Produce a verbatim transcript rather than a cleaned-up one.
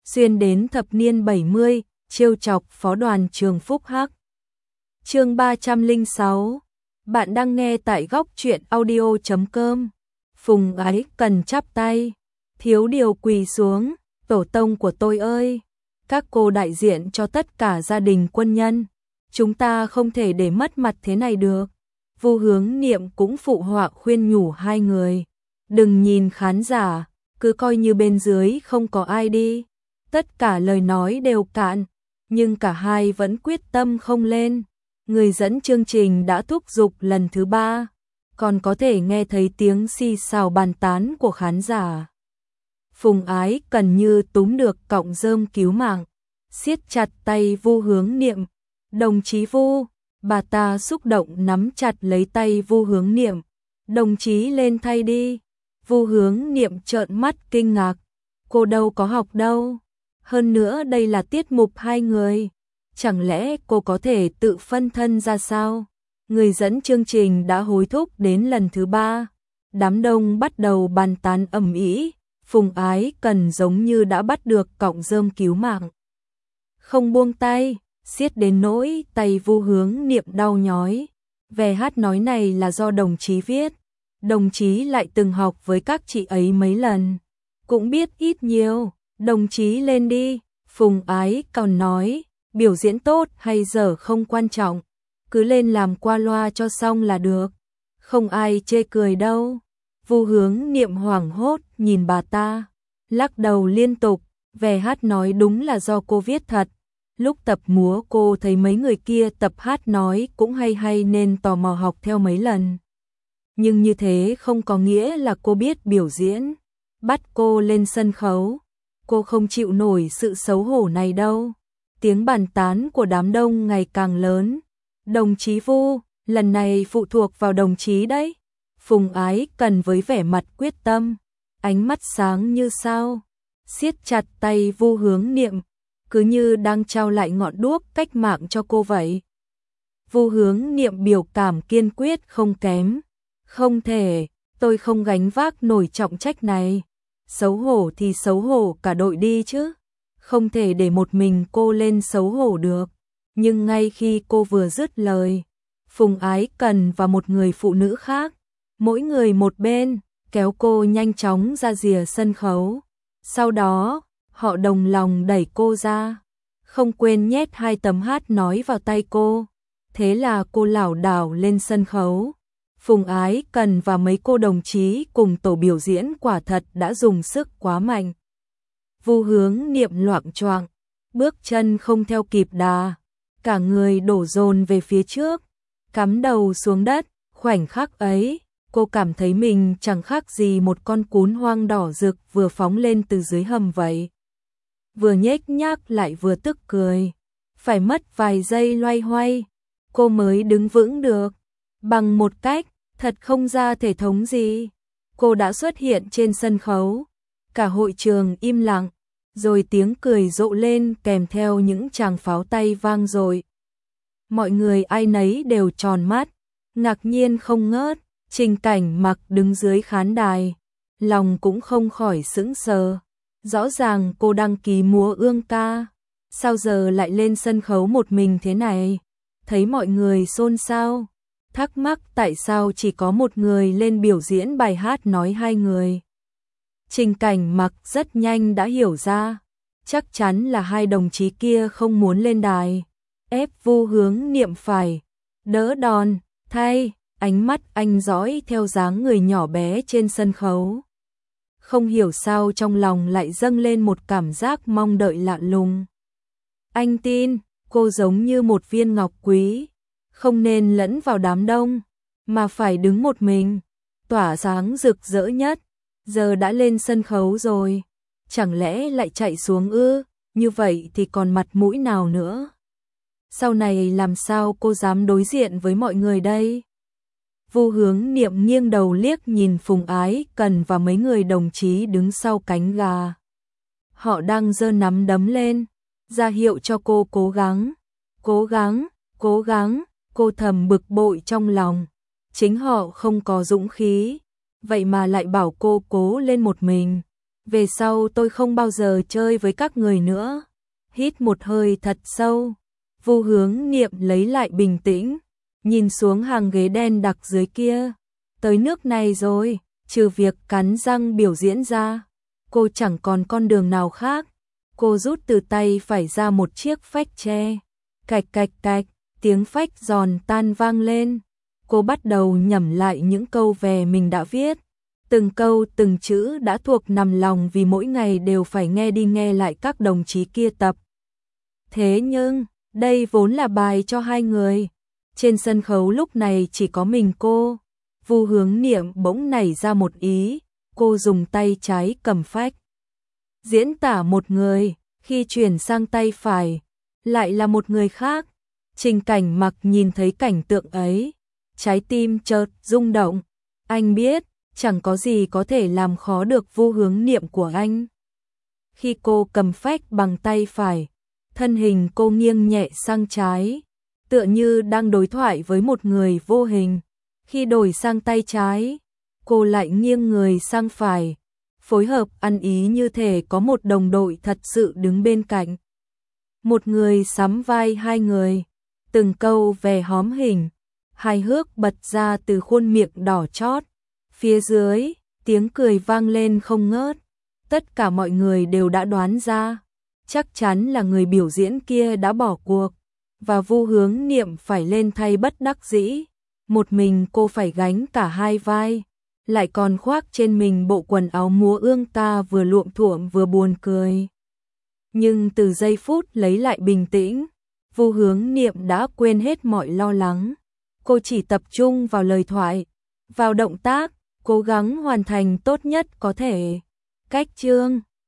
xuyên đến thập niên bảy mươi, trêu chọc phó đoàn trường Phúc Hắc. Chương ba trăm lẻ sáu. Bạn đang nghe tại góc truyện audio chấm com. Phùng Ái Cần chắp tay, thiếu điều quỳ xuống, tổ tông của tôi ơi, các cô đại diện cho tất cả gia đình quân nhân, chúng ta không thể để mất mặt thế này được. Vu Hướng Niệm cũng phụ họa khuyên nhủ hai người, đừng nhìn khán giả, cứ coi như bên dưới không có ai đi. Tất cả lời nói đều cạn, nhưng cả hai vẫn quyết tâm không lên. Người dẫn chương trình đã thúc giục lần thứ ba, còn có thể nghe thấy tiếng xì xào bàn tán của khán giả. Phùng Ái Cần như túm được cọng rơm cứu mạng, siết chặt tay Vu Hướng Niệm. Đồng chí Vu, bà ta xúc động nắm chặt lấy tay Vu Hướng Niệm. Đồng chí lên thay đi. Vu Hướng Niệm trợn mắt kinh ngạc, cô đâu có học đâu. Hơn nữa đây là tiết mục hai người, chẳng lẽ cô có thể tự phân thân ra sao? Người dẫn chương trình đã hối thúc đến lần thứ ba, đám đông bắt đầu bàn tán ầm ĩ. Phùng Ái Cần giống như đã bắt được cọng rơm cứu mạng, không buông tay, siết đến nỗi tay Vu Hướng Niệm đau nhói. Về hát nói này là do đồng chí viết, đồng chí lại từng học với các chị ấy mấy lần, cũng biết ít nhiều. Đồng chí lên đi. Phùng Ái còn nói, biểu diễn tốt hay dở không quan trọng, cứ lên làm qua loa cho xong là được, không ai chê cười đâu. Vu Hướng Niệm hoảng hốt nhìn bà ta, lắc đầu liên tục. Về hát nói đúng là do cô viết thật, lúc tập múa cô thấy mấy người kia tập hát nói cũng hay hay nên tò mò học theo mấy lần. Nhưng như thế không có nghĩa là cô biết biểu diễn. Bắt cô lên sân khấu, cô không chịu nổi sự xấu hổ này đâu. Tiếng bàn tán của đám đông ngày càng lớn. Đồng chí Vu, lần này phụ thuộc vào đồng chí đấy. Phùng Ái Cần với vẻ mặt quyết tâm, ánh mắt sáng như sao, siết chặt tay Vu Hướng Niệm, cứ như đang trao lại ngọn đuốc cách mạng cho cô vậy. Vu Hướng Niệm biểu cảm kiên quyết không kém. Không thể, tôi không gánh vác nổi trọng trách này. Xấu hổ thì xấu hổ cả đội đi chứ, không thể để một mình cô lên xấu hổ được. Nhưng ngay khi cô vừa dứt lời, Phùng Ái Cần và một người phụ nữ khác, mỗi người một bên, kéo cô nhanh chóng ra rìa sân khấu. Sau đó, họ đồng lòng đẩy cô ra, không quên nhét hai tấm hát nói vào tay cô. Thế là cô lảo đảo lên sân khấu. Phùng Ái Cần và mấy cô đồng chí cùng tổ biểu diễn quả thật đã dùng sức quá mạnh. Vu Hướng Niệm loạng choạng, bước chân không theo kịp đà, cả người đổ dồn về phía trước, cắm đầu xuống đất. Khoảnh khắc ấy, cô cảm thấy mình chẳng khác gì một con cún hoang đỏ rực vừa phóng lên từ dưới hầm vậy. Vừa nhếch nhác lại vừa tức cười, phải mất vài giây loay hoay, cô mới đứng vững được. Bằng một cách thật không ra thể thống gì, cô đã xuất hiện trên sân khấu. Cả hội trường im lặng, rồi tiếng cười rộ lên kèm theo những tràng pháo tay vang dội. Mọi người ai nấy đều tròn mắt, ngạc nhiên không ngớt. Trình Cảnh Mặc đứng dưới khán đài, lòng cũng không khỏi sững sờ. Rõ ràng cô đăng ký múa ương ca, sao giờ lại lên sân khấu một mình thế này? Thấy mọi người xôn xao, thắc mắc tại sao chỉ có một người lên biểu diễn bài hát nói hai người. Trình Cảnh Mặc rất nhanh đã hiểu ra, chắc chắn là hai đồng chí kia không muốn lên đài, ép Vu Hướng Niệm phải đỡ đòn thay. Ánh mắt anh dõi theo dáng người nhỏ bé trên sân khấu, không hiểu sao trong lòng lại dâng lên một cảm giác mong đợi lạ lùng. Anh tin cô giống như một viên ngọc quý, không nên lẫn vào đám đông, mà phải đứng một mình, tỏa sáng rực rỡ nhất. Giờ đã lên sân khấu rồi, chẳng lẽ lại chạy xuống ư? Như vậy thì còn mặt mũi nào nữa? Sau này làm sao cô dám đối diện với mọi người đây? Vu Hướng Niệm nghiêng đầu liếc nhìn Phùng Ái Cần và mấy người đồng chí đứng sau cánh gà. Họ đang giơ nắm đấm lên, ra hiệu cho cô cố gắng, cố gắng, cố gắng. Cô thầm bực bội trong lòng, chính họ không có dũng khí, vậy mà lại bảo cô cố lên một mình. về sau tôi không bao giờ chơi với các người nữa. Hít một hơi thật sâu, Vu Hướng Niệm lấy lại bình tĩnh, nhìn xuống hàng ghế đen đặc dưới kia. Tới nước này rồi, trừ việc cắn răng biểu diễn ra, cô chẳng còn con đường nào khác. Cô rút từ tay phải ra một chiếc phách tre. Cạch cạch cạch, tiếng phách giòn tan vang lên. Cô bắt đầu nhẩm lại những câu về mình đã viết. Từng câu từng chữ đã thuộc nằm lòng vì mỗi ngày đều phải nghe đi nghe lại các đồng chí kia tập. Thế nhưng, đây vốn là bài cho hai người. Trên sân khấu lúc này chỉ có mình cô. Vu Hướng Niệm bỗng nảy ra một ý, cô dùng tay trái cầm phách. Diễn tả một người, khi chuyển sang tay phải, lại là một người khác. Trình Cảnh Mặc nhìn thấy cảnh tượng ấy, trái tim chợt rung động. Anh biết, chẳng có gì có thể làm khó được Vu Hướng Niệm của anh. Khi cô cầm phách bằng tay phải, thân hình cô nghiêng nhẹ sang trái, tựa như đang đối thoại với một người vô hình. Khi đổi sang tay trái, cô lại nghiêng người sang phải, phối hợp ăn ý như thể có một đồng đội thật sự đứng bên cạnh. Một người sắm vai hai người, từng câu vẻ hóm hình, hài hước bật ra từ khuôn miệng đỏ chót. Phía dưới, tiếng cười vang lên không ngớt. Tất cả mọi người đều đã đoán ra, chắc chắn là người biểu diễn kia đã bỏ cuộc, và Vu Hướng Niệm phải lên thay bất đắc dĩ. Một mình cô phải gánh cả hai vai, lại còn khoác trên mình bộ quần áo múa ương ta vừa luộm thuộm vừa buồn cười. Nhưng từ giây phút lấy lại bình tĩnh, Vu Hướng Niệm đã quên hết mọi lo lắng. Cô chỉ tập trung vào lời thoại, vào động tác, cố gắng hoàn thành tốt nhất có thể. Cách chương